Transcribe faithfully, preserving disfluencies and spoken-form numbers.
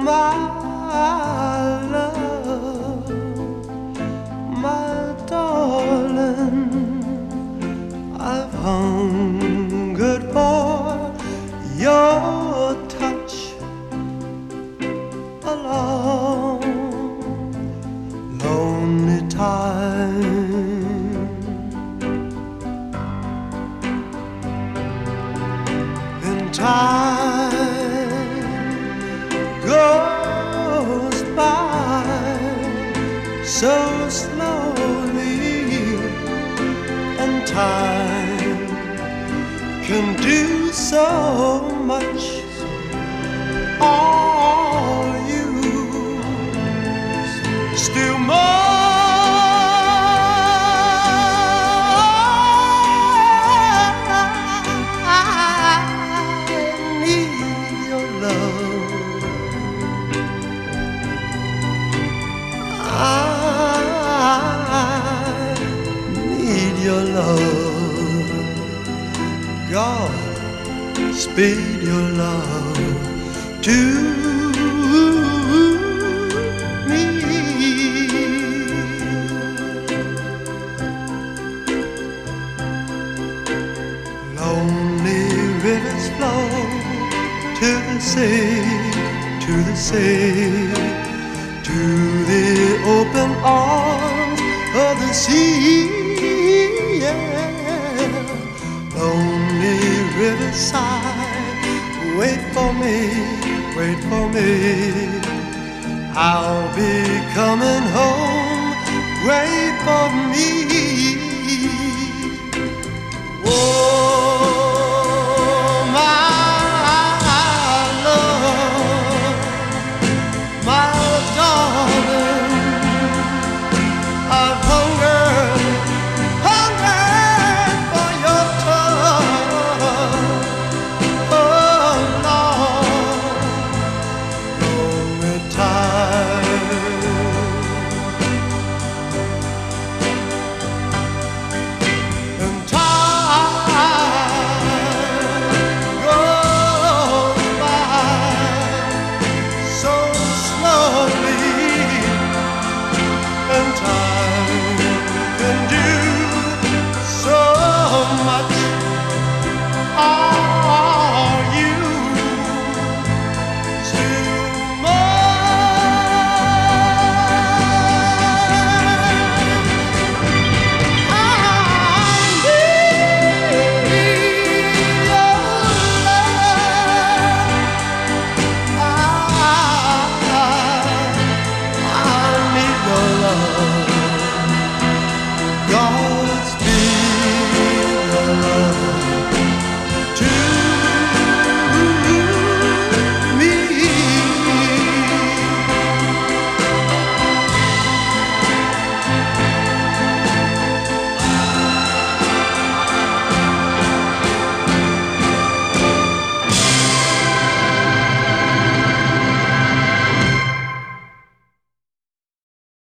my love, my darling, I've hungered for your touch a long, lonely time. Then time goes by so slowly, and time can do so much. All you still more. I need your love. I need your love. God, speed your love to me. Lonely rivers flow to the sea, to the sea, to the open arms of the sea. Yeah. Lonely riverside, wait for me, wait for me. I'll be coming home, wait for me.